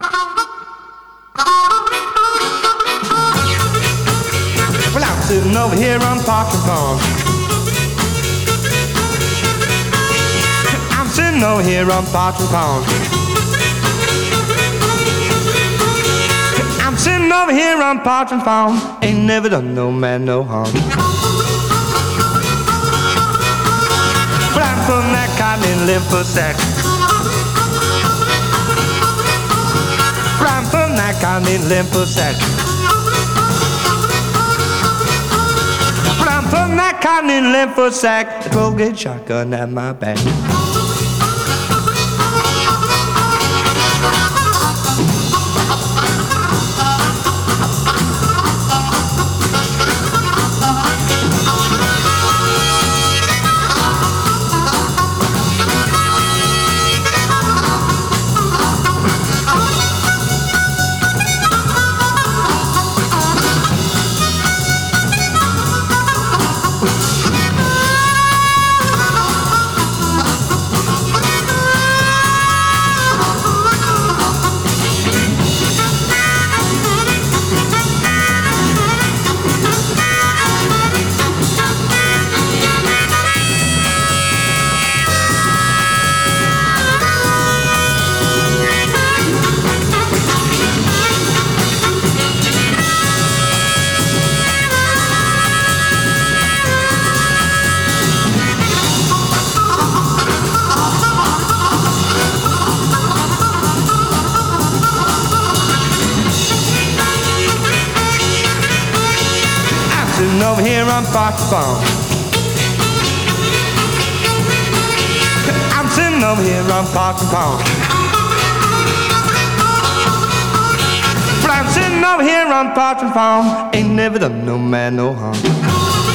Well, I'm sitting over here on Parker Farm. I'm sitting over here on Parker Farm. I'm sitting over here on Parker Farm. Ain't never done no man no harm. But I'm from that cotton and lymphosac. But I'm from that cotton and lymphosac. But I'm from that cotton and lymphosac. The 12-gauge shotgun at my back. Sitting over here on Parker Farm. I'm sitting over here on Parker Farm. But I'm sitting over here on Parker Farm. Ain't never done no man no harm.